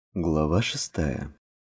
Глава 6.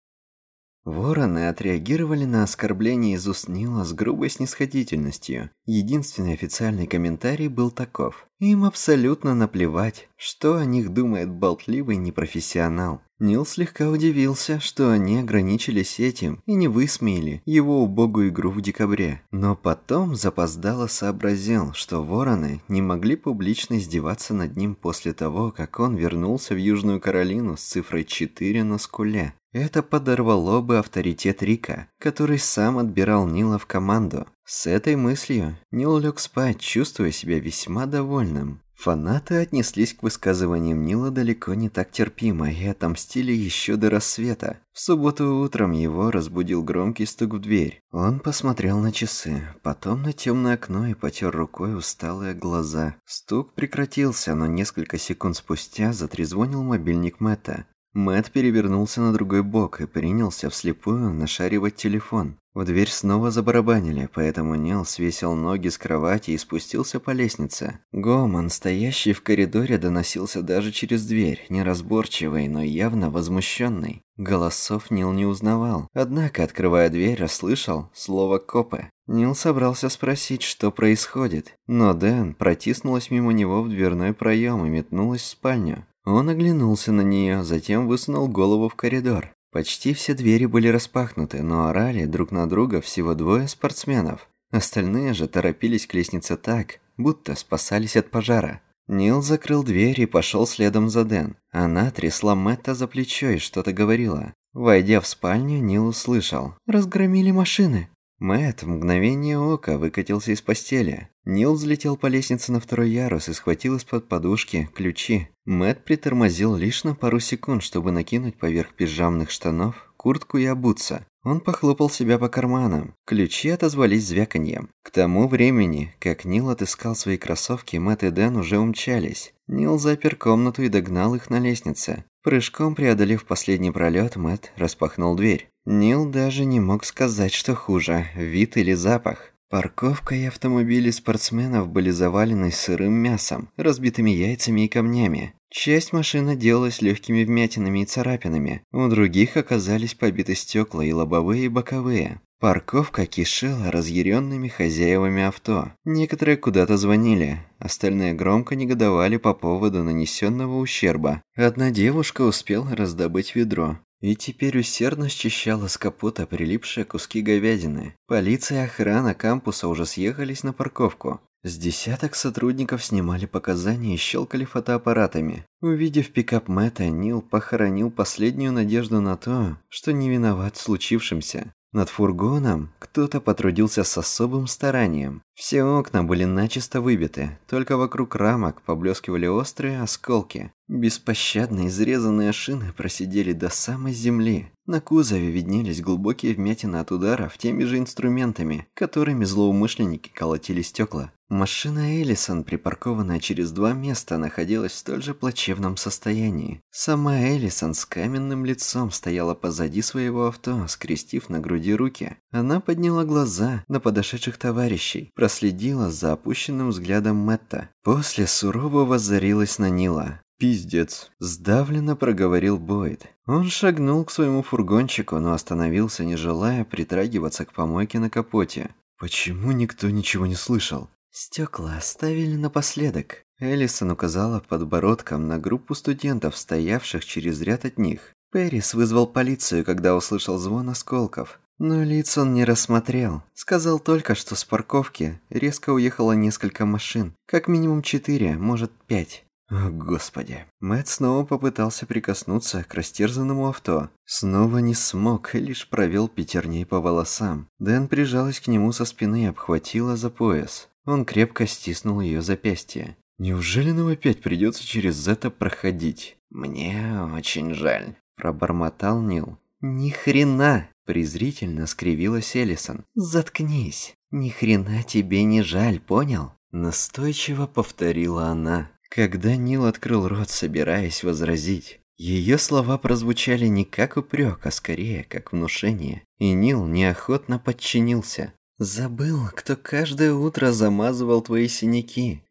Вороны отреагировали на оскорбление из уст Нила с грубой снисходительностью. Единственный официальный комментарий был таков: им абсолютно наплевать, что о них думает болтливый непрофессионал. Нил слегка удивился, что они ограничились этим и не высмеяли его убогую игру в декабре. Но потом запоздало сообразил, что вороны не могли публично издеваться над ним после того, как он вернулся в Южную Каролину с цифрой 4 на скуле. Это подорвало бы авторитет Рика, который сам отбирал Нила в команду. С этой мыслью Нил лег спать, чувствуя себя весьма довольным. Фанаты отнеслись к высказываниям Нила далеко не так терпимо и отомстили еще до рассвета. В субботу утром его разбудил громкий стук в дверь. Он посмотрел на часы, потом на темное окно и потер рукой усталые глаза. Стук прекратился, но несколько секунд спустя затрезвонил мобильник Мэтта. Мэтт перевернулся на другой бок и принялся вслепую нашаривать телефон. В дверь снова забарабанили, поэтому Нил свесил ноги с кровати и спустился по лестнице. Гомон, стоящий в коридоре, доносился даже через дверь, неразборчивый, но явно возмущенный. Голосов Нил не узнавал, однако, открывая дверь, расслышал слово «копы». Нил собрался спросить, что происходит, но Дэн протиснулась мимо него в дверной проем и метнулась в спальню. Он оглянулся на нее, затем высунул голову в коридор. Почти все двери были распахнуты, но орали друг на друга всего двое спортсменов. Остальные же торопились к лестнице так, будто спасались от пожара. Нил закрыл дверь и пошел следом за Дэн. Она трясла Мэтта за плечо и что-то говорила. Войдя в спальню, Нил услышал: «Разгромили машины». Мэтт в мгновение ока выкатился из постели. Нил взлетел по лестнице на второй ярус и схватил из-под подушки ключи. Мэтт притормозил лишь на пару секунд, чтобы накинуть поверх пижамных штанов куртку и обуться. Он похлопал себя по карманам. Ключи отозвались звяканьем. К тому времени, как Нил отыскал свои кроссовки, Мэтт и Дэн уже умчались. Нил запер комнату и догнал их на лестнице. Прыжком преодолев последний пролет, Мэтт распахнул дверь. Нил даже не мог сказать, что хуже, вид или запах. Парковка и автомобили спортсменов были завалены сырым мясом, разбитыми яйцами и камнями. Часть машин отделалась легкими вмятинами и царапинами, у других оказались побиты стекла и лобовые, и боковые. Парковка кишела разъяренными хозяевами авто. Некоторые куда-то звонили, остальные громко негодовали по поводу нанесенного ущерба. Одна девушка успела раздобыть ведро и теперь усердно счищала с капота прилипшие куски говядины. Полиция и охрана кампуса уже съехались на парковку. С десяток сотрудников снимали показания и щелкали фотоаппаратами. Увидев пикап Мэтта, Нил похоронил последнюю надежду на то, что не виноват в случившемся. Над фургоном кто-то потрудился с особым старанием. Все окна были начисто выбиты, только вокруг рамок поблескивали острые осколки. Беспощадно изрезанные шины просидели до самой земли. На кузове виднелись глубокие вмятины от ударов теми же инструментами, которыми злоумышленники колотили стекла. Машина Эллисон, припаркованная через 2 места, находилась в столь же плачевном состоянии. Сама Эллисон с каменным лицом стояла позади своего авто, скрестив на груди руки. Она подняла глаза на подошедших товарищей, проследила за опущенным взглядом Мэтта. После сурово воззрилась на Нила. «Пиздец», – сдавленно проговорил Бойд. Он шагнул к своему фургончику, но остановился, не желая притрагиваться к помойке на капоте. «Почему никто ничего не слышал?» «Стекла оставили напоследок». Эллисон указала подбородком на группу студентов, стоявших через ряд от них. Пэрис вызвал полицию, когда услышал звон осколков. Но лиц он не рассмотрел. Сказал только, что с парковки резко уехало несколько машин. Как минимум 4, может 5. О, Господи. Мэтт снова попытался прикоснуться к растерзанному авто. Снова не смог и лишь провел пятерней по волосам. Дэн прижалась к нему со спины и обхватила за пояс. Он крепко стиснул ее запястье. «Неужели нам опять придется через это проходить?» «Мне очень жаль», – пробормотал Нил. «Ни хрена!» – презрительно скривилась Эллисон. «Заткнись! Ни хрена тебе не жаль, понял?» Настойчиво повторила она. Когда Нил открыл рот, собираясь возразить, ее слова прозвучали не как упрек, а скорее как внушение, и Нил неохотно подчинился. «Забыл, кто каждое утро замазывал твои синяки.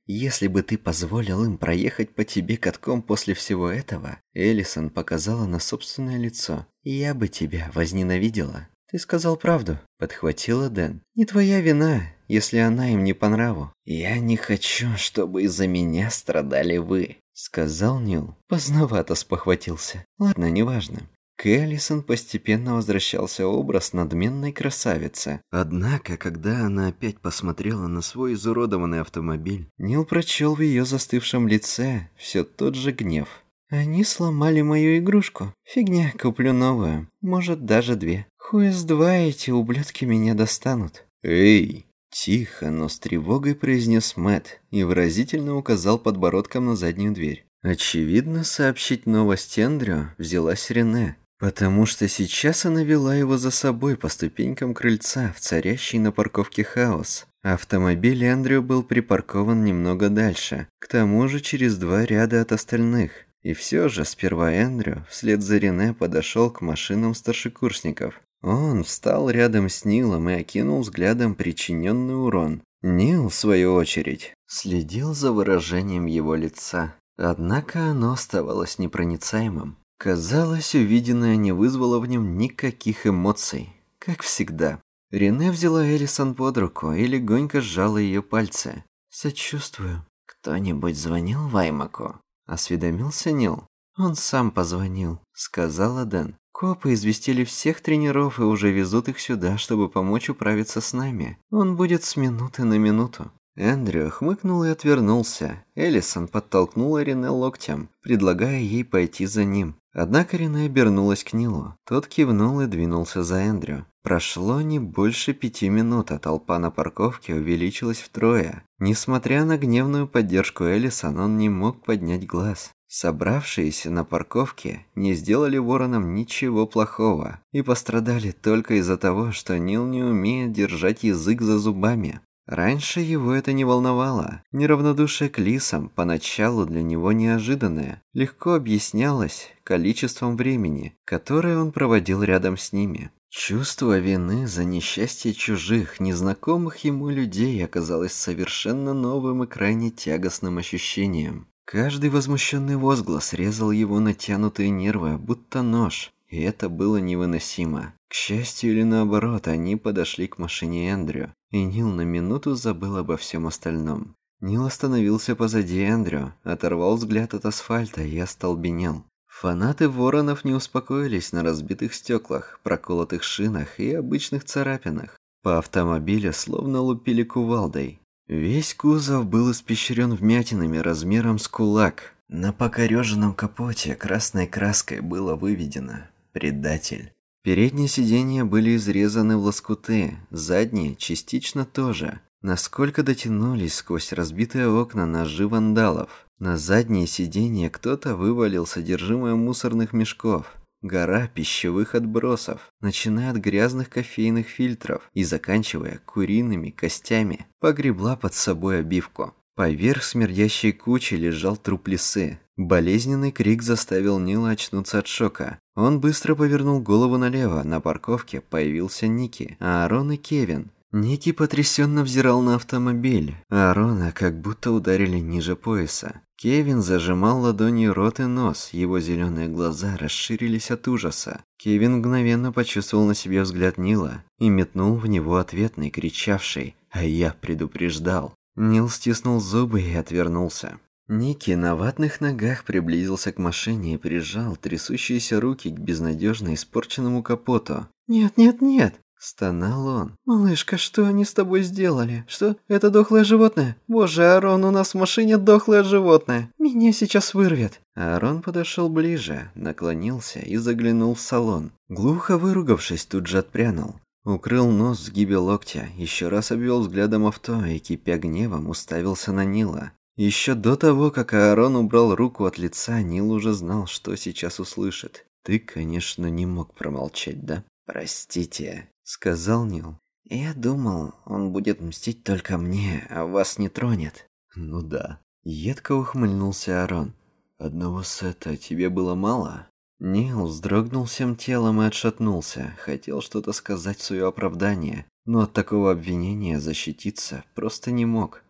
Если бы ты позволил им проехать по тебе катком после всего этого, Элисон показала на собственное лицо, я бы тебя возненавидела. Ты сказал правду, подхватила Дэн. Не твоя вина, если она им не по нраву. Я не хочу, чтобы из-за меня страдали вы, сказал Нил. Поздновато спохватился. Ладно, неважно. К Элисон постепенно возвращался образ надменной красавицы. Однако, когда она опять посмотрела на свой изуродованный автомобиль, Нил прочел в ее застывшем лице все тот же гнев. «Они сломали мою игрушку. Фигня, куплю новую. Может, даже 2. Хуй с 2 эти ублюдки меня достанут». «Эй!» Тихо, но с тревогой произнес Мэтт и выразительно указал подбородком на заднюю дверь. Очевидно, сообщить новость Эндрю взялась Рене, потому что сейчас она вела его за собой по ступенькам крыльца в царящий на парковке хаос. Автомобиль Эндрю был припаркован немного дальше, к тому же через 2 ряда от остальных. И все же сперва Эндрю вслед за Рене подошел к машинам старшекурсников. Он встал рядом с Нилом и окинул взглядом причиненный урон. Нил, в свою очередь, следил за выражением его лица. Однако оно оставалось непроницаемым. Казалось, увиденное не вызвало в нем никаких эмоций. Как всегда. Рене взяла Элисон под руку и легонько сжала ее пальцы. «Сочувствую». «Кто-нибудь звонил Ваймаку?» – осведомился Нил. «Он сам позвонил», – сказала Дэн. «Копы известили всех тренеров и уже везут их сюда, чтобы помочь управиться с нами. Он будет с минуты на минуту». Эндрю хмыкнул и отвернулся. Элисон подтолкнула Рене локтем, предлагая ей пойти за ним. Однако Рене обернулась к Нилу. Тот кивнул и двинулся за Эндрю. Прошло не больше 5 минут, а толпа на парковке увеличилась втрое. Несмотря на гневную поддержку Элисон, он не мог поднять глаз. Собравшиеся на парковке не сделали воронам ничего плохого и пострадали только из-за того, что Нил не умеет держать язык за зубами. Раньше его это не волновало. Неравнодушие к лисам, поначалу для него неожиданное, легко объяснялось количеством времени, которое он проводил рядом с ними. Чувство вины за несчастье чужих, незнакомых ему людей оказалось совершенно новым и крайне тягостным ощущением. Каждый возмущенный возглас резал его натянутые нервы, будто нож, и это было невыносимо. К счастью или наоборот, они подошли к машине Эндрю, и Нил на минуту забыл обо всем остальном. Нил остановился позади Эндрю, оторвал взгляд от асфальта и остолбенел. Фанаты воронов не успокоились на разбитых стеклах, проколотых шинах и обычных царапинах. По автомобилю словно лупили кувалдой. Весь кузов был испещрен вмятинами размером с кулак. На покореженном капоте красной краской было выведено «Предатель». Передние сиденья были изрезаны в лоскуты, задние частично тоже. Насколько дотянулись сквозь разбитые окна ножи вандалов. На задние сиденья кто-то вывалил содержимое мусорных мешков. Гора пищевых отбросов, начиная от грязных кофейных фильтров и заканчивая куриными костями, погребла под собой обивку. Поверх смердящей кучи лежал труп лисы. Болезненный крик заставил Нила очнуться от шока. Он быстро повернул голову налево. На парковке появился Ники, Аарон и Кевин. Ники потрясенно взирал на автомобиль. Аарона как будто ударили ниже пояса. Кевин зажимал ладонью рот и нос, его зеленые глаза расширились от ужаса. Кевин мгновенно почувствовал на себе взгляд Нила и метнул в него ответный, кричавший «А я предупреждал». Нил стиснул зубы и отвернулся. Ники на ватных ногах приблизился к машине и прижал трясущиеся руки к безнадежно испорченному капоту. «Нет, нет, нет!» – стонал он. «Малышка, что они с тобой сделали? Что, это дохлое животное? Боже, Аарон, у нас в машине дохлое животное! Меня сейчас вырвет!» Аарон подошел ближе, наклонился и заглянул в салон. Глухо выругавшись, тут же отпрянул. Укрыл нос в сгибе локтя, еще раз обвел взглядом авто и, кипя гневом, уставился на Нила. Еще до того, как Аарон убрал руку от лица, Нил уже знал, что сейчас услышит. «Ты, конечно, не мог промолчать, да?» «Простите», — сказал Нил. «Я думал, он будет мстить только мне, а вас не тронет». «Ну да». Едко ухмыльнулся Аарон. «Одного сета тебе было мало?» Нил вздрогнул всем телом и отшатнулся. Хотел что-то сказать в свое оправдание, но от такого обвинения защититься просто не мог.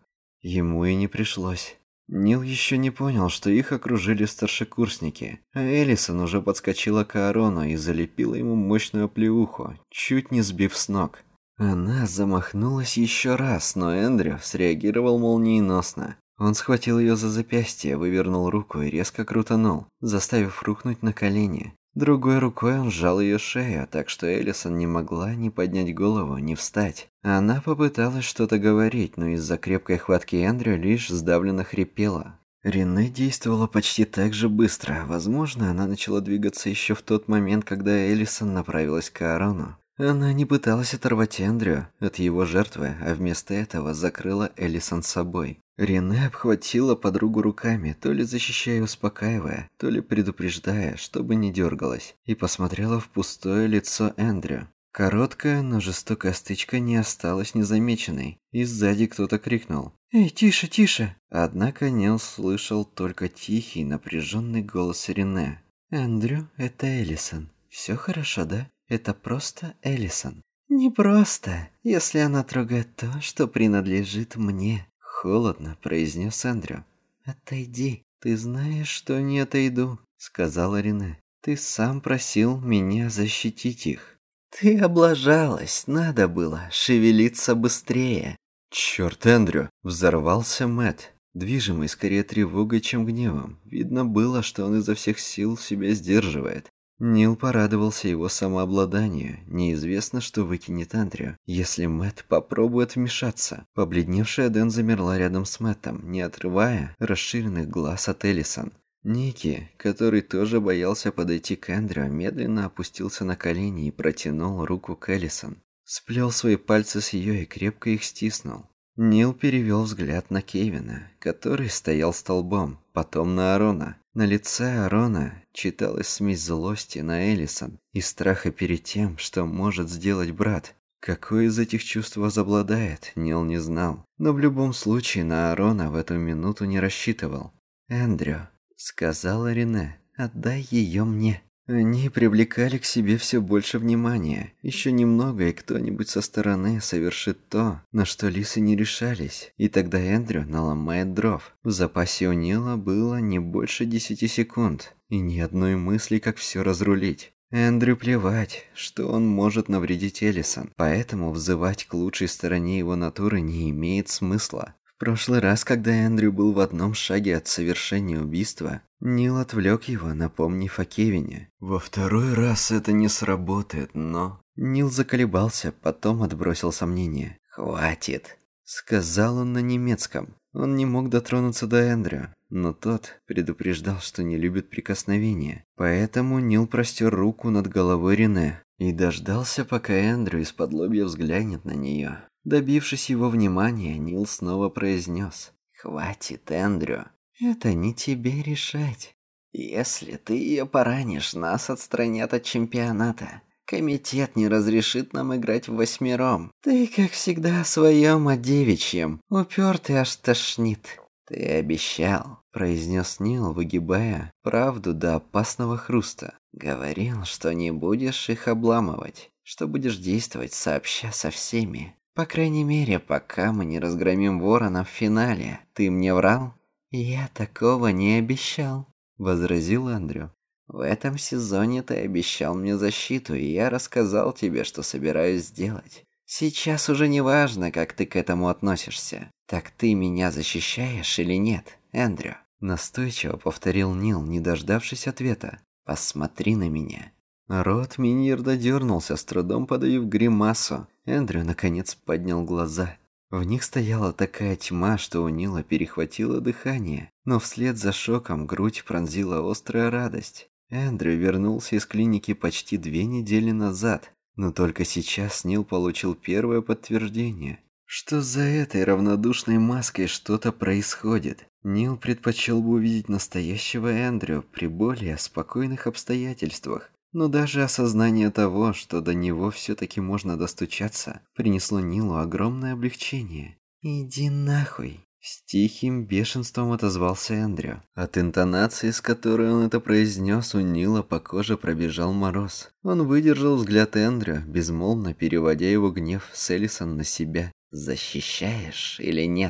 Ему и не пришлось. Нил еще не понял, что их окружили старшекурсники, а Элисон уже подскочила к Аарону и залепила ему мощную оплеуху, чуть не сбив с ног. Она замахнулась еще раз, но Эндрю среагировал молниеносно. Он схватил ее за запястье, вывернул руку и резко крутанул, заставив рухнуть на колени. Другой рукой он сжал ее шею, так что Элисон не могла ни поднять голову, ни встать. Она попыталась что-то говорить, но из-за крепкой хватки Эндрю лишь сдавленно хрипела. Рене действовала почти так же быстро. Возможно, она начала двигаться еще в тот момент, когда Элисон направилась к Аарону. Она не пыталась оторвать Эндрю от его жертвы, а вместо этого закрыла Элисон собой. Рене обхватила подругу руками, то ли защищая и успокаивая, то ли предупреждая, чтобы не дергалась, и посмотрела в пустое лицо Эндрю. Короткая, но жестокая стычка не осталась незамеченной, и сзади кто-то крикнул: «Эй, тише, тише!» Однако Нил слышал только тихий, напряженный голос Рене. «Эндрю, это Элисон. Все хорошо, да? Это просто Элисон». «Не просто, если она трогает то, что принадлежит мне», — холодно произнес Эндрю. «Отойди. Ты знаешь, что не отойду», — сказала Рене. «Ты сам просил меня защитить их». «Ты облажалась, надо было шевелиться быстрее». «Чёрт, Эндрю!» – взорвался Мэтт, движимый скорее тревогой, чем гневом. Видно было, что он изо всех сил себя сдерживает. Нил порадовался его самообладанию. Неизвестно, что выкинет Эндрю, если Мэтт попробует вмешаться. Побледневшая Дэн замерла рядом с Мэттом, не отрывая расширенных глаз от Элисон. Ники, который тоже боялся подойти к Эндрю, медленно опустился на колени и протянул руку к Элисон. Сплел свои пальцы с ее и крепко их стиснул. Нил перевел взгляд на Кевина, который стоял столбом, потом на Аарона. На лице Аарона читалась смесь злости на Элисон и страха перед тем, что может сделать брат. Какое из этих чувств возобладает, Нил не знал, но в любом случае на Аарона в эту минуту не рассчитывал. «Эндрю», — сказала Рене, — «отдай ее мне». Они привлекали к себе все больше внимания. Еще немного, и кто-нибудь со стороны совершит то, на что лисы не решались, и тогда Эндрю наломает дров. В запасе у Нила было не больше 10 секунд, и ни одной мысли, как все разрулить. Эндрю плевать, что он может навредить Элисон, поэтому взывать к лучшей стороне его натуры не имеет смысла. В прошлый раз, когда Эндрю был в одном шаге от совершения убийства, Нил отвлек его, напомнив о Кевине. Во второй раз это не сработает, но... Нил заколебался, потом отбросил сомнения. «Хватит», — сказал он на немецком. Он не мог дотронуться до Эндрю, но тот предупреждал, что не любит прикосновения. Поэтому Нил простер руку над головой Рене и дождался, пока Эндрю из-подлобья взглянет на нее. Добившись его внимания, Нил снова произнес: «Хватит, Эндрю. Это не тебе решать. Если ты ее поранишь, нас отстранят от чемпионата. Комитет не разрешит нам играть в восьмером. Ты, как всегда, о своем, о девичьем. Упертый аж тошнит». «Ты обещал», — произнес Нил, выгибая правду до опасного хруста. «Говорил, что не будешь их обламывать, что будешь действовать сообща со всеми. По крайней мере, пока мы не разгромим Ворона в финале. Ты мне врал?» «Я такого не обещал», — возразил Эндрю. «В этом сезоне ты обещал мне защиту, и я рассказал тебе, что собираюсь сделать. Сейчас уже не важно, как ты к этому относишься. Так ты меня защищаешь или нет, Эндрю?» Настойчиво повторил Нил, не дождавшись ответа. «Посмотри на меня». Рот Миньерда дернулся, с трудом подавив гримасу. Эндрю, наконец, поднял глаза. В них стояла такая тьма, что у Нила перехватило дыхание, но вслед за шоком грудь пронзила острая радость. Эндрю вернулся из клиники почти 2 недели назад, но только сейчас Нил получил первое подтверждение, что за этой равнодушной маской что-то происходит. Нил предпочел бы увидеть настоящего Эндрю при более спокойных обстоятельствах. Но даже осознание того, что до него все-таки можно достучаться, принесло Нилу огромное облегчение. «Иди нахуй!» С тихим бешенством отозвался Эндрю. От интонации, с которой он это произнес, у Нила по коже пробежал мороз. Он выдержал взгляд Эндрю, безмолвно переводя его гнев с Элисон на себя. «Защищаешь или нет?»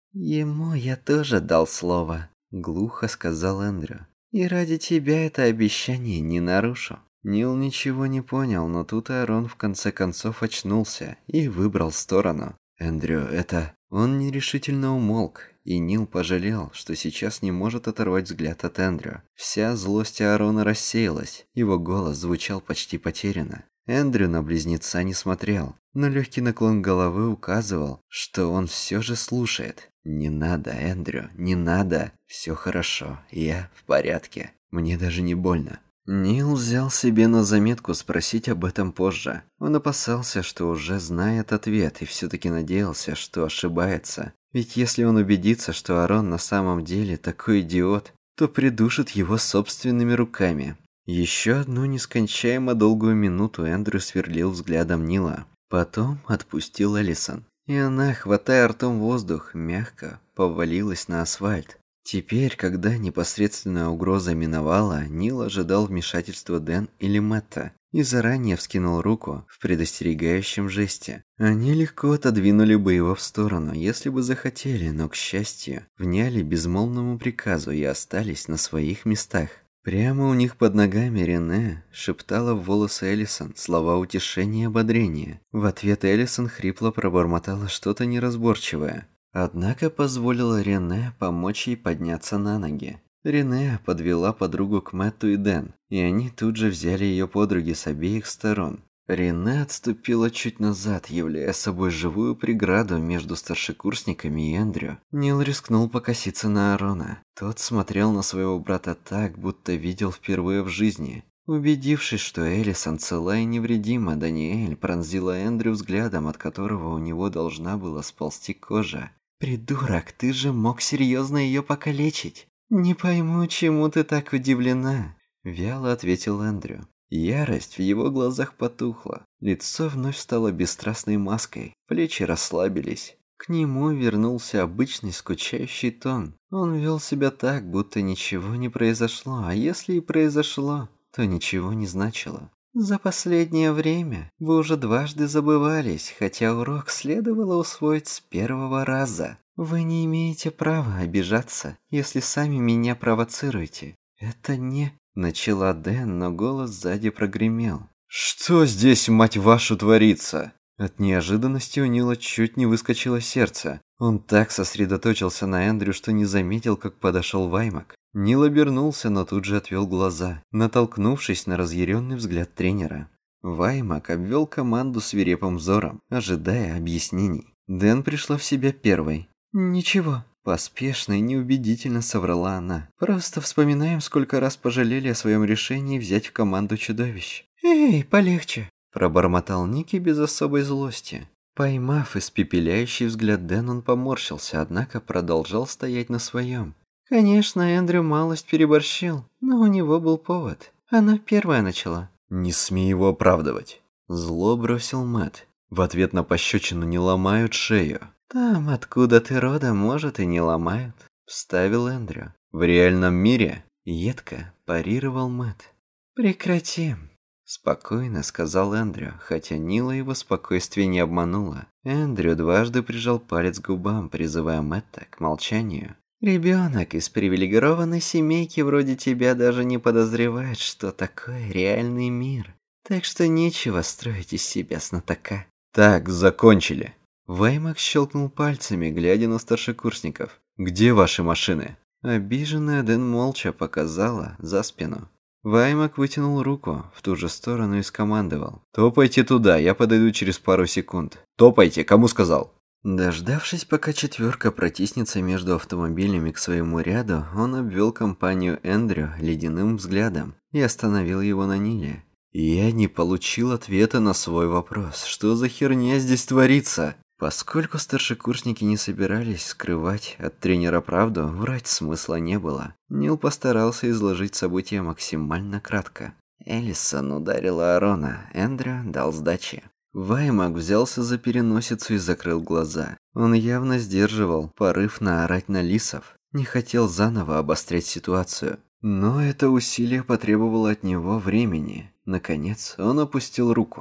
Ему я тоже дал слово, глухо сказал Эндрю. И ради тебя это обещание не нарушу. Нил ничего не понял, но тут Аарон в конце концов очнулся и выбрал сторону. Эндрю, это... Он нерешительно умолк, и Нил пожалел, что сейчас не может оторвать взгляд от Эндрю. Вся злость Аарона рассеялась, его голос звучал почти потерянно. Эндрю на близнеца не смотрел, но легкий наклон головы указывал, что он все же слушает. «Не надо, Эндрю, не надо. Все хорошо, я в порядке. Мне даже не больно». Нил взял себе на заметку спросить об этом позже. Он опасался, что уже знает ответ, и все-таки надеялся, что ошибается. Ведь если он убедится, что Аарон на самом деле такой идиот, то придушит его собственными руками. Еще одну нескончаемо долгую минуту Эндрю сверлил взглядом Нила. Потом отпустил Элисон. И она, хватая ртом воздух, мягко повалилась на асфальт. Теперь, когда непосредственная угроза миновала, Нил ожидал вмешательства Дэн или Мэтта и заранее вскинул руку в предостерегающем жесте. Они легко отодвинули бы его в сторону, если бы захотели, но, к счастью, вняли безмолвному приказу и остались на своих местах. Прямо у них под ногами Рене шептала в волосы Элисон слова утешения и ободрения. В ответ Элисон хрипло пробормотала что-то неразборчивое. Однако позволила Рене помочь ей подняться на ноги. Рене подвела подругу к Мэтту и Дэн, и они тут же взяли ее под руки с обеих сторон. Рене отступила чуть назад, являя собой живую преграду между старшекурсниками и Эндрю. Нил рискнул покоситься на Аарона. Тот смотрел на своего брата так, будто видел впервые в жизни. Убедившись, что Элисон цела и невредима, Даниэль пронзила Эндрю взглядом, от которого у него должна была сползти кожа. «Придурок, ты же мог серьезно ее покалечить!» «Не пойму, чему ты так удивлена», — вяло ответил Эндрю. Ярость в его глазах потухла. Лицо вновь стало бесстрастной маской, плечи расслабились. К нему вернулся обычный скучающий тон. Он вел себя так, будто ничего не произошло, а если и произошло, то ничего не значило. «За последнее время вы уже дважды забывались, хотя урок следовало усвоить с первого раза. Вы не имеете права обижаться, если сами меня провоцируете. Это не...» Начала Дэн, но голос сзади прогремел. «Что здесь, мать вашу, творится?» От неожиданности у Нила чуть не выскочило сердце. Он так сосредоточился на Эндрю, что не заметил, как подошел Ваймак. Нил обернулся, но тут же отвел глаза, натолкнувшись на разъяренный взгляд тренера. Ваймак обвел команду свирепым взором, ожидая объяснений. Дэн пришла в себя первой. «Ничего». Поспешно и неубедительно соврала она. «Просто вспоминаем, сколько раз пожалели о своем решении взять в команду чудовищ». «Эй, полегче», – пробормотал Ники без особой злости. Поймав испепеляющий взгляд Дэн, он поморщился, однако продолжал стоять на своем. «Конечно, Эндрю малость переборщил, но у него был повод. Она первая начала». «Не смей его оправдывать», – зло бросил Мэтт. «В ответ на пощечину не ломают шею». «Там, откуда ты родом, может, и не ломают», — вставил Эндрю. «В реальном мире?» — едко парировал Мэтт. «Прекрати», — спокойно сказал Эндрю, хотя Нила его спокойствие не обмануло. Эндрю дважды прижал палец к губам, призывая Мэтта к молчанию. «Ребенок из привилегированной семейки вроде тебя даже не подозревает, что такое реальный мир. Так что нечего строить из себя знатока». «Так, закончили». Ваймак щелкнул пальцами, глядя на старшекурсников. «Где ваши машины?» Обиженная Дэн молча показала за спину. Ваймак вытянул руку в ту же сторону и скомандовал. «Топайте туда, я подойду через пару секунд. Топайте, кому сказал?» Дождавшись, пока четверка протиснется между автомобилями к своему ряду, он обвел компанию Эндрю ледяным взглядом и остановил его на Ниле. «Я не получил ответа на свой вопрос. Что за херня здесь творится?» Поскольку старшекурсники не собирались скрывать от тренера правду, врать смысла не было. Нил постарался изложить события максимально кратко. Элисон ударила Аарона, Эндрю дал сдачи. Ваймак взялся за переносицу и закрыл глаза. Он явно сдерживал порыв наорать на лисов, не хотел заново обострять ситуацию. Но это усилие потребовало от него времени. Наконец, он опустил руку.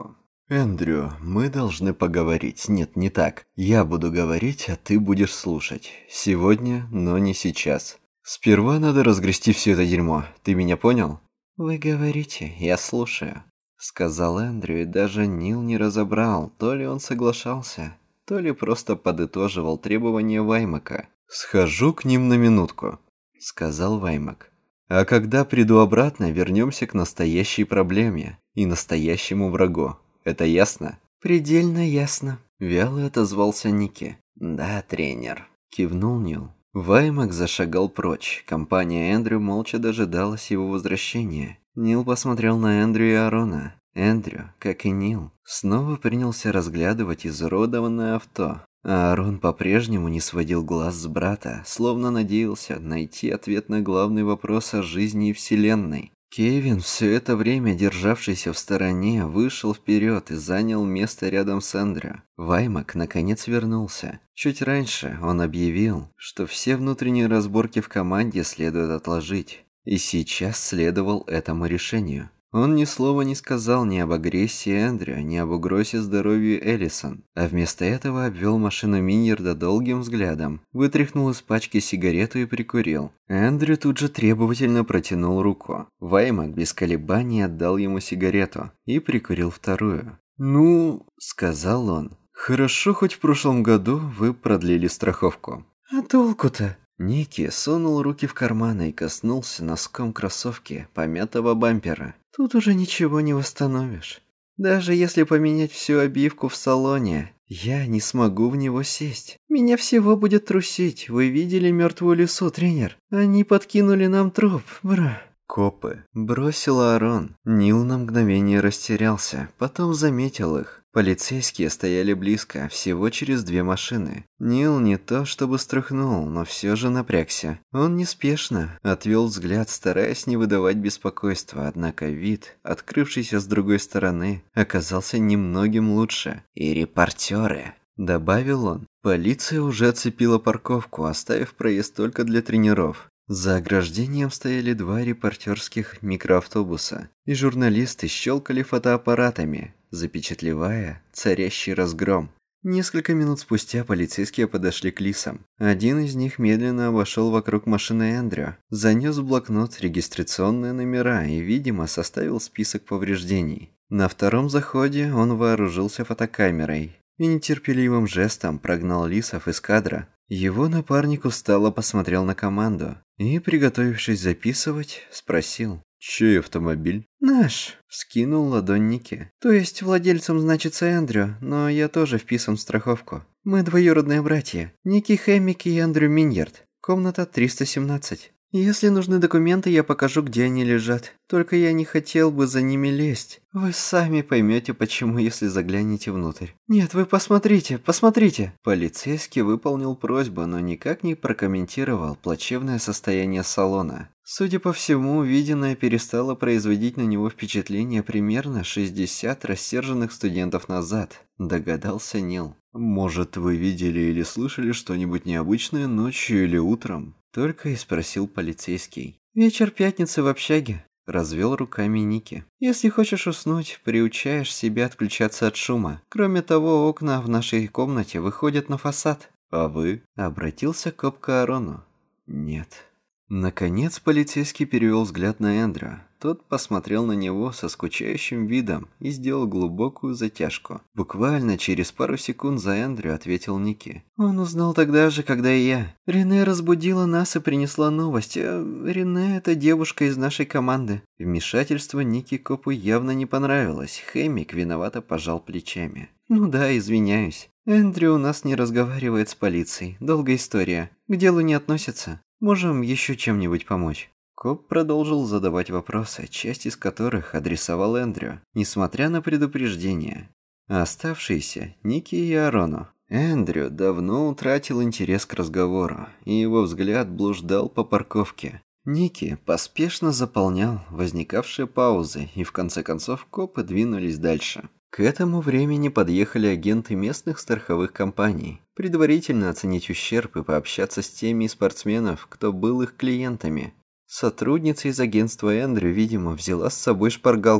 «Эндрю, мы должны поговорить. Нет, не так. Я буду говорить, а ты будешь слушать. Сегодня, но не сейчас. Сперва надо разгрести все это дерьмо. Ты меня понял?» «Вы говорите, я слушаю», — сказал Эндрю, и даже Нил не разобрал, то ли он соглашался, то ли просто подытоживал требования Ваймака. «Схожу к ним на минутку», — сказал Ваймак. «А когда приду обратно, вернемся к настоящей проблеме и настоящему врагу. Это ясно?» «Предельно ясно», — вяло отозвался Ники. «Да, тренер», — кивнул Нил. Ваймак зашагал прочь. Компания Эндрю молча дожидалась его возвращения. Нил посмотрел на Эндрю и Арона. Эндрю, как и Нил, снова принялся разглядывать изуродованное авто. А Арон по-прежнему не сводил глаз с брата, словно надеялся найти ответ на главный вопрос о жизни и Вселенной. Кевин, все это время державшийся в стороне, вышел вперед и занял место рядом с Эндрю. Ваймак наконец вернулся. Чуть раньше он объявил, что все внутренние разборки в команде следует отложить. И сейчас следовал этому решению. Он ни слова не сказал ни об агрессии Эндрю, ни об угрозе здоровью Эллисон, а вместо этого обвел машину Миньерда долгим взглядом, вытряхнул из пачки сигарету и прикурил. Эндрю тут же требовательно протянул руку. Ваймак без колебаний отдал ему сигарету и прикурил вторую. «Ну, — сказал он, — хорошо, хоть в прошлом году вы продлили страховку». «А толку-то?» Ники сунул руки в карманы и коснулся носком кроссовки помятого бампера. «Тут уже ничего не восстановишь. Даже если поменять всю обивку в салоне, я не смогу в него сесть. Меня всего будет трусить. Вы видели мертвую лису, тренер? Они подкинули нам труп, бра». «Копы», — бросил Арон. Нил на мгновение растерялся, потом заметил их. Полицейские стояли близко, всего через 2 машины. Нил не то чтобы струхнул, но все же напрягся. Он неспешно отвел взгляд, стараясь не выдавать беспокойства, однако вид, открывшийся с другой стороны, оказался немногим лучше. «И репортеры», — добавил он. Полиция уже оцепила парковку, оставив проезд только для тренеров. За ограждением стояли 2 репортерских микроавтобуса, и журналисты щелкали фотоаппаратами, запечатлевая царящий разгром. Несколько минут спустя полицейские подошли к лисам. Один из них медленно обошел вокруг машины Эндрю, занес в блокнот регистрационные номера и, видимо, составил список повреждений. На втором заходе он вооружился фотокамерой и нетерпеливым жестом прогнал лисов из кадра. Его напарник устало посмотрел на команду и, приготовившись записывать, спросил: «Чей автомобиль?» «Наш», — вскинул ладонь Ники. «То есть владельцем значится Эндрю, но я тоже вписан в страховку. Мы двоюродные братья. Ники Хэммик и Эндрю Миньерд. Комната 317. Если нужны документы, я покажу, где они лежат. Только я не хотел бы за ними лезть. Вы сами поймете, почему, если заглянете внутрь». «Нет, вы посмотрите, посмотрите!» Полицейский выполнил просьбу, но никак не прокомментировал плачевное состояние салона. Судя по всему, увиденное перестало производить на него впечатление примерно 60 рассерженных студентов назад, догадался Нил. «Может, вы видели или слышали что-нибудь необычное ночью или утром?» Только и спросил полицейский. «Вечер пятницы в общаге», — развел руками Ники. «Если хочешь уснуть, приучаешь себя отключаться от шума. Кроме того, окна в нашей комнате выходят на фасад». «А вы?» — обратился коп к Аарону. «Нет». Наконец полицейский перевел взгляд на Эндрю. Тот посмотрел на него со скучающим видом и сделал глубокую затяжку. Буквально через пару секунд за Эндрю ответил Ники. «Он узнал тогда же, когда и я. Рене разбудила нас и принесла новость. Рене — это девушка из нашей команды». Вмешательство Ники копу явно не понравилось. Хэммик виновато пожал плечами. «Ну да, извиняюсь. Эндрю у нас не разговаривает с полицией. Долгая история. К делу не относится. Можем еще чем-нибудь помочь?» Коп продолжил задавать вопросы, часть из которых адресовал Эндрю, несмотря на предупреждение. А оставшиеся — Ники и Аарону. Эндрю давно утратил интерес к разговору, и его взгляд блуждал по парковке. Ники поспешно заполнял возникавшие паузы, и в конце концов копы двинулись дальше. К этому времени подъехали агенты местных страховых компаний, предварительно оценить ущерб и пообщаться с теми из спортсменов, кто был их клиентами. Сотрудница из агентства Эндрю, видимо, взяла с собой шпаргалку.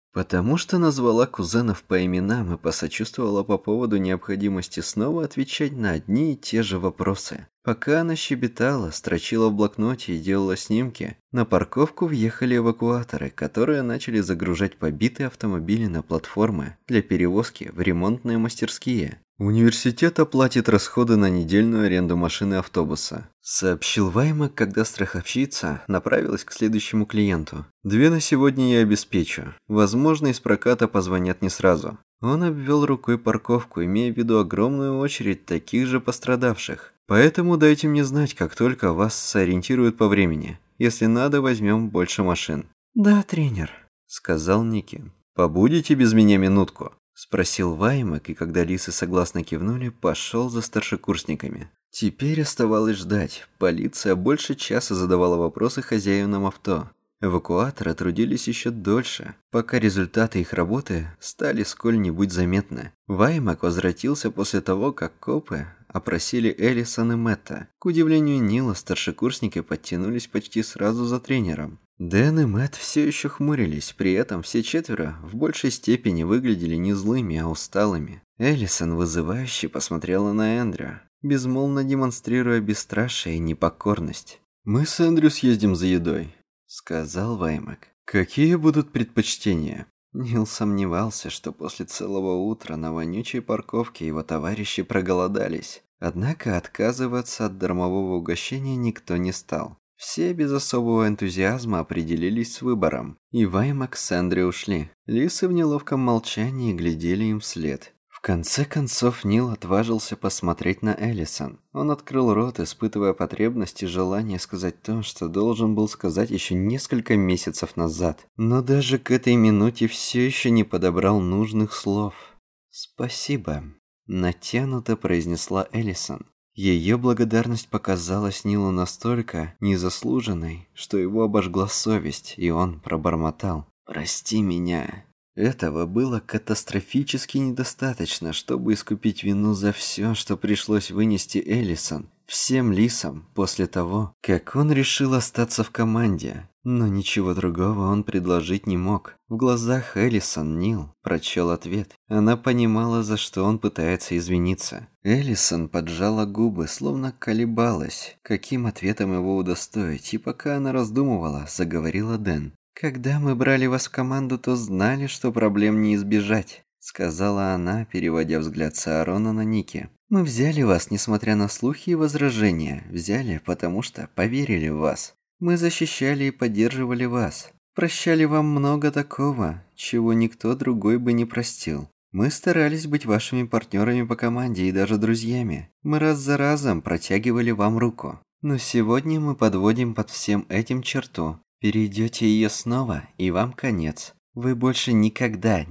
Потому что назвала кузенов по именам и посочувствовала по поводу необходимости снова отвечать на одни и те же вопросы. Пока она щебетала, строчила в блокноте и делала снимки, на парковку въехали эвакуаторы, которые начали загружать побитые автомобили на платформы для перевозки в ремонтные мастерские. «Университет оплатит расходы на недельную аренду машины и автобуса», сообщил Ваймак, когда страховщица направилась к следующему клиенту. «2 на сегодня я обеспечу. Возможно, из проката позвонят не сразу». Он обвел рукой парковку, имея в виду огромную очередь таких же пострадавших. «Поэтому дайте мне знать, как только вас сориентируют по времени. Если надо, возьмем больше машин». «Да, тренер», — сказал Ники. «Побудете без меня минутку?» — спросил Ваймак, и когда лисы согласно кивнули, пошел за старшекурсниками. Теперь оставалось ждать. Полиция больше часа задавала вопросы хозяевам авто. Эвакуаторы трудились еще дольше, пока результаты их работы стали сколь-нибудь заметны. Ваймак возвратился после того, как копы опросили Элисон и Мэтта. К удивлению Нила, старшекурсники подтянулись почти сразу за тренером. Дэн и Мэтт все еще хмурились, при этом все четверо в большей степени выглядели не злыми, а усталыми. Элисон вызывающе посмотрела на Эндрю, безмолвно демонстрируя бесстрашие и непокорность. «Мы с Эндрю съездим за едой», — сказал Ваймак. «Какие будут предпочтения?» Нил сомневался, что после целого утра на вонючей парковке его товарищи проголодались. Однако отказываться от дармового угощения никто не стал. Все без особого энтузиазма определились с выбором, и Ваймак с Эндрю ушли. Лисы в неловком молчании глядели им вслед. В конце концов Нил отважился посмотреть на Элисон. Он открыл рот, испытывая потребность и желание сказать то, что должен был сказать еще несколько месяцев назад. Но даже к этой минуте все еще не подобрал нужных слов. «Спасибо», – натянуто произнесла Элисон. Ее благодарность показалась Нилу настолько незаслуженной, что его обожгла совесть, и он пробормотал: «Прости меня». Этого было катастрофически недостаточно, чтобы искупить вину за все, что пришлось вынести Элисон всем лисам после того, как он решил остаться в команде. Но ничего другого он предложить не мог. В глазах Элисон Нил прочел ответ. Она понимала, за что он пытается извиниться. Элисон поджала губы, словно колебалась, каким ответом его удостоить, и пока она раздумывала, заговорила Дэн. «Когда мы брали вас в команду, то знали, что проблем не избежать», — сказала она, переводя взгляд с Аарона на Ники. «Мы взяли вас, несмотря на слухи и возражения. Взяли, потому что поверили в вас. Мы защищали и поддерживали вас. Прощали вам много такого, чего никто другой бы не простил. Мы старались быть вашими партнерами по команде и даже друзьями. Мы раз за разом протягивали вам руку. Но сегодня мы подводим под всем этим черту. Перейдете ее снова, и вам конец. Вы больше никогда,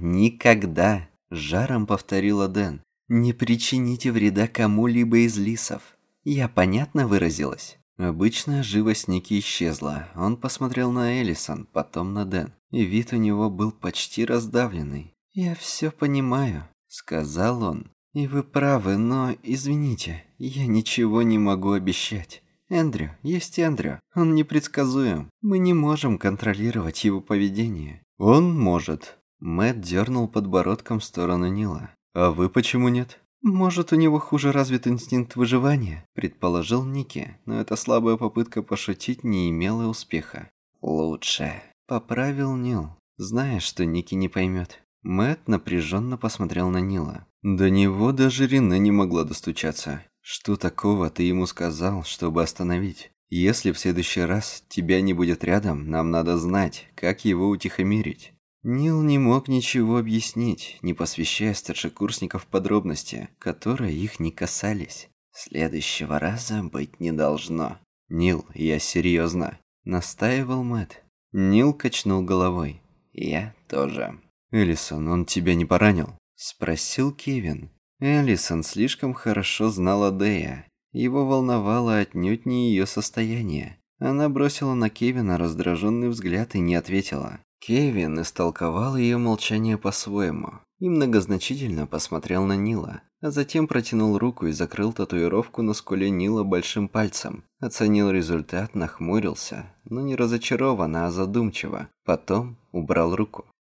жаром повторила Дэн, не причините вреда кому-либо из лисов. Я понятно выразилась?» Обычная живость Ники исчезла. Он посмотрел на Элисон, потом на Дэн, и вид у него был почти раздавленный. «Я все понимаю», — сказал он. «И вы правы, но, извините, я ничего не могу обещать. Эндрю есть Эндрю. Он непредсказуем. Мы не можем контролировать его поведение». «Он может». Мэтт дернул подбородком в сторону Нила. «А вы почему нет?» «Может, у него хуже развит инстинкт выживания», — предположил Ники, но эта слабая попытка пошутить не имела успеха. «Лучше», — поправил Нил, зная, что Ники не поймет. Мэтт напряженно посмотрел на Нила. До него даже Рене не могла достучаться. «Что такого ты ему сказал, чтобы остановить? Если в следующий раз тебя не будет рядом, нам надо знать, как его утихомирить». Нил не мог ничего объяснить, не посвящая старшекурсников в подробности, которые их не касались. «Следующего раза быть не должно». «Нил, я серьезно», — настаивал Мэтт. Нил качнул головой. «Я тоже». «Элисон, он тебя не поранил?» — спросил Кевин. Элисон слишком хорошо знала Дэя. Его волновало отнюдь не ее состояние. Она бросила на Кевина раздраженный взгляд и не ответила. Кевин истолковал ее молчание по-своему и многозначительно посмотрел на Нила, а затем протянул руку и закрыл татуировку на скуле Нила большим пальцем. Оценил результат, нахмурился, но не разочарованно, а задумчиво. Потом убрал руку.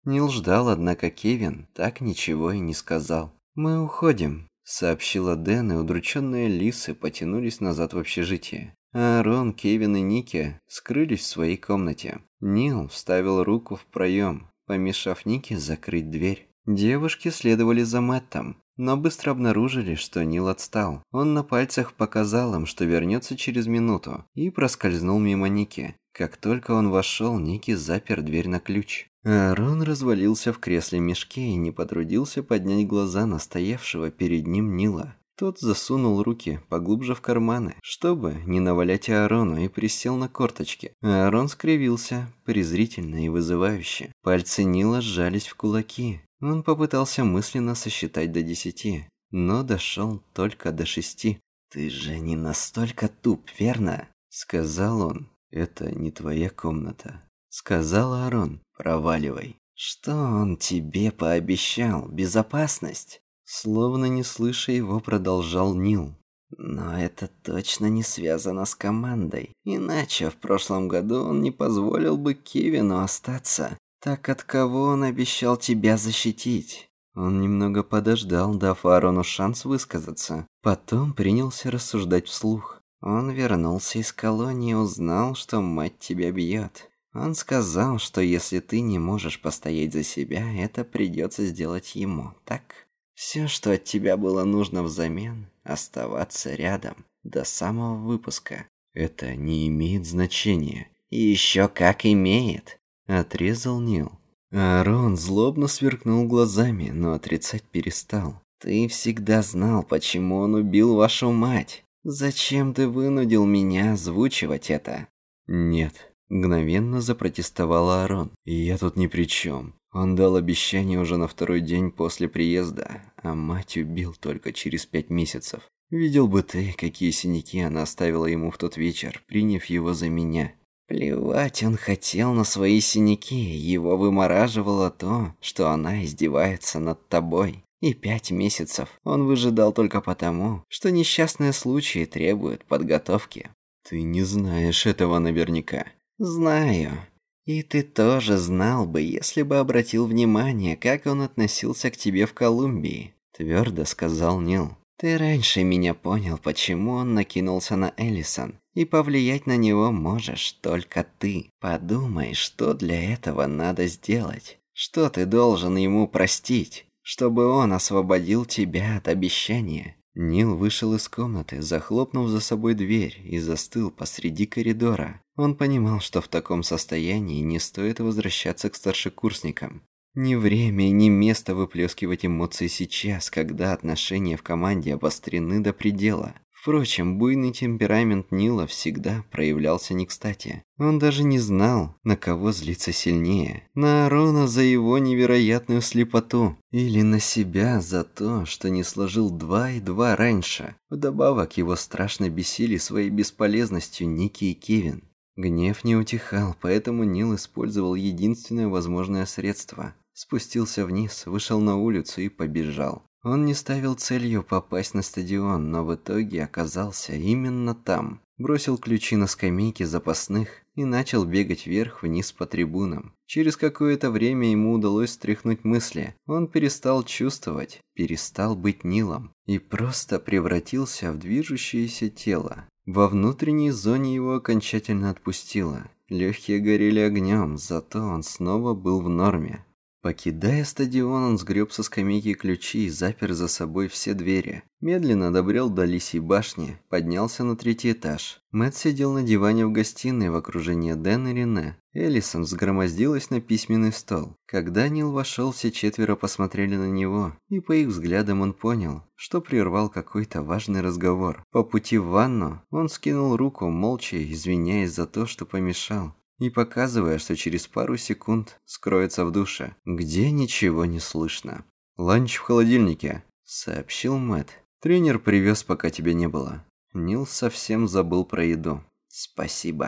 Нил ждал, однако Кевин так ничего и не сказал. «Мы уходим», — сообщила Дэн, и удрученные лисы потянулись назад в общежитие. Аарон, Кевин и Ники скрылись в своей комнате. Нил вставил руку в проем, помешав Нике закрыть дверь. Девушки следовали за Мэттом, но быстро обнаружили, что Нил отстал. Он на пальцах показал им, что вернется через минуту, и проскользнул мимо Ники. Как только он вошел, Ники запер дверь на ключ. Аарон развалился в кресле-мешке и не потрудился поднять глаза на стоявшего перед ним Нила. Тот засунул руки поглубже в карманы, чтобы не навалять Аарону, и присел на корточки. Аарон скривился, презрительно и вызывающе. Пальцы Нила сжались в кулаки. Он попытался мысленно сосчитать до 10, но дошел только до 6. «Ты же не настолько туп, верно?» – сказал он. «Это не твоя комната», – сказал Аарон. «Проваливай». «Что он тебе пообещал? Безопасность?» Словно не слыша его, продолжал Нил. «Но это точно не связано с командой. Иначе в прошлом году он не позволил бы Кевину остаться. Так от кого он обещал тебя защитить?» Он немного подождал, дав Аарону шанс высказаться. Потом принялся рассуждать вслух. «Он вернулся из колонии и узнал, что мать тебя бьет. Он сказал, что если ты не можешь постоять за себя, это придется сделать ему, так? Все, что от тебя было нужно взамен, оставаться рядом до самого выпуска». «Это не имеет значения». «И еще как имеет», — отрезал Нил. Аарон злобно сверкнул глазами, но отрицать перестал. «Ты всегда знал, почему он убил вашу мать. Зачем ты вынудил меня озвучивать это?» «Нет», — мгновенно запротестовал Аарон. «Я тут ни при чем. Он дал обещание уже на второй день после приезда, а мать убил только через 5 месяцев. Видел бы ты, какие синяки она оставила ему в тот вечер, приняв его за меня». «Плевать он хотел на свои синяки, его вымораживало то, что она издевается над тобой. И 5 месяцев он выжидал только потому, что несчастные случаи требуют подготовки». «Ты не знаешь этого наверняка». «Знаю. И ты тоже знал бы, если бы обратил внимание, как он относился к тебе в Колумбии», — твердо сказал Нил. «Ты раньше меня понял, почему он накинулся на Эллисон, и повлиять на него можешь только ты. Подумай, что для этого надо сделать. Что ты должен ему простить, чтобы он освободил тебя от обещания». Нил вышел из комнаты, захлопнув за собой дверь, и застыл посреди коридора. Он понимал, что в таком состоянии не стоит возвращаться к старшекурсникам. Ни время и ни место выплескивать эмоции сейчас, когда отношения в команде обострены до предела. Впрочем, буйный темперамент Нила всегда проявлялся не кстати. Он даже не знал, на кого злиться сильнее. На Аарона за его невероятную слепоту. Или на себя за то, что не сложил 2 и 2 раньше. Вдобавок его страшно бесили своей бесполезностью Ники и Кевин. Гнев не утихал, поэтому Нил использовал единственное возможное средство. Спустился вниз, вышел на улицу и побежал. Он не ставил целью попасть на стадион, но в итоге оказался именно там. Бросил ключи на скамейке запасных и начал бегать вверх-вниз по трибунам. Через какое-то время ему удалось стряхнуть мысли. Он перестал чувствовать, перестал быть Нилом и просто превратился в движущееся тело. Во внутренней зоне его окончательно отпустило. Легкие горели огнем, зато он снова был в норме. Покидая стадион, он сгреб со скамейки ключи и запер за собой все двери. Медленно добрел до Лисьей башни, поднялся на 3-й этаж. Мэтт сидел на диване в гостиной в окружении Дэн и Рене. Эллисон взгромоздилась на письменный стол. Когда Нил вошел, все 4 посмотрели на него, и по их взглядам он понял, что прервал какой-то важный разговор. По пути в ванну он скинул руку, молча извиняясь за то, что помешал, и показывая, что через пару секунд скроется в душе, где ничего не слышно. «Ланч в холодильнике», — сообщил Мэтт. «Тренер привез, пока тебя не было». Нил совсем забыл про еду. «Спасибо».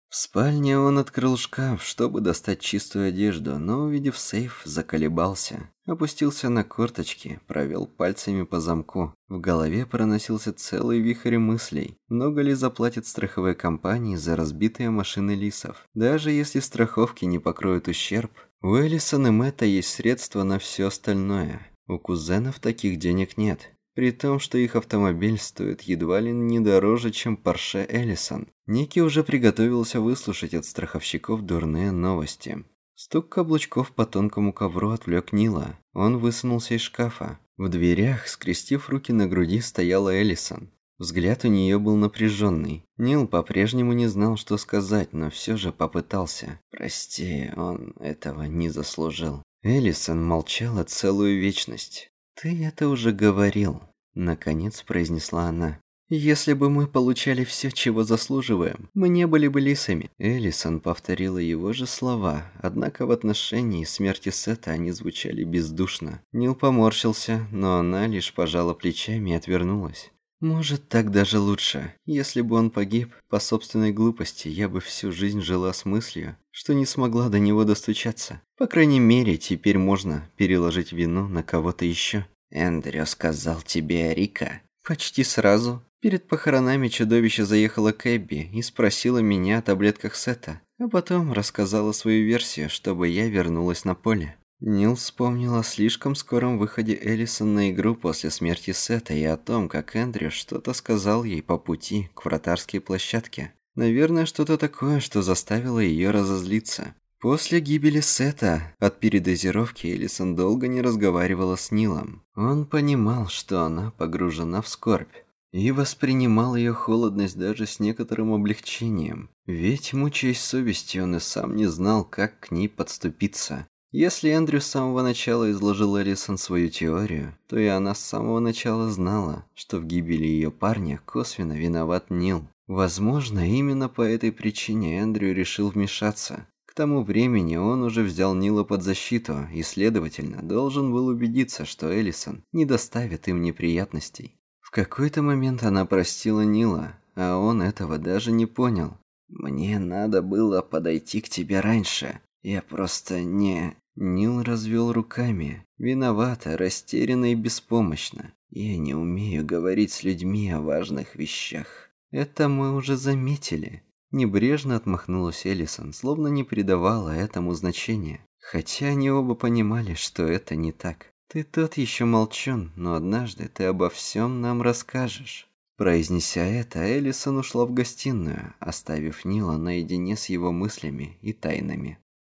В спальне он открыл шкаф, чтобы достать чистую одежду, но, увидев сейф, заколебался. Опустился на корточки, провел пальцами по замку. В голове проносился целый вихрь мыслей. Много ли заплатит страховой компании за разбитые машины лисов? Даже если страховки не покроют ущерб, у Элисон и Мэтта есть средства на все остальное. У кузенов таких денег нет. При том, что их автомобиль стоит едва ли не дороже, чем Porsche Эллисон. Ники уже приготовился выслушать от страховщиков дурные новости. Стук каблучков по тонкому ковру отвлек Нила. Он высунулся из шкафа. В дверях, скрестив руки на груди, стояла Эллисон. Взгляд у нее был напряженный. Нил по-прежнему не знал, что сказать, но все же попытался. «Прости, он этого не заслужил». Эллисон молчала целую вечность. «Ты это уже говорил», — наконец произнесла она. «Если бы мы получали все, чего заслуживаем, мы не были бы лисами». Элисон повторила его же слова, однако в отношении смерти Сета они звучали бездушно. Нил поморщился, но она лишь пожала плечами и отвернулась. «Может, так даже лучше. Если бы он погиб по собственной глупости, я бы всю жизнь жила с мыслью, что не смогла до него достучаться. По крайней мере, теперь можно переложить вину на кого-то еще». «Эндрю сказал тебе о Рика?» «Почти сразу. Перед похоронами чудовище заехало к Эбби и спросила меня о таблетках Сета, а потом рассказала свою версию, чтобы я вернулась на поле». Нил вспомнил о слишком скором выходе Элисон на игру после смерти Сета и о том, как Эндрю что-то сказал ей по пути к вратарской площадке. Наверное, что-то такое, что заставило ее разозлиться. После гибели Сета от передозировки Элисон долго не разговаривала с Нилом. Он понимал, что она погружена в скорбь, и воспринимал ее холодность даже с некоторым облегчением. Ведь, мучаясь совестью, он и сам не знал, как к ней подступиться. Если Эндрю с самого начала изложил Элисон свою теорию, то и она с самого начала знала, что в гибели ее парня косвенно виноват Нил. Возможно, именно по этой причине Эндрю решил вмешаться. К тому времени он уже взял Нила под защиту и, следовательно, должен был убедиться, что Элисон не доставит им неприятностей. В какой-то момент она простила Нила, а он этого даже не понял. «Мне надо было подойти к тебе раньше. Я просто не...» Нил развел руками, виновато, растерянно и беспомощно. «Я не умею говорить с людьми о важных вещах». «Это мы уже заметили». Небрежно отмахнулась Элисон, словно не придавала этому значения. Хотя они оба понимали, что это не так. «Ты тот еще молчун, но однажды ты обо всем нам расскажешь». Произнеся это, Элисон ушла в гостиную, оставив Нила наедине с его мыслями и тайнами.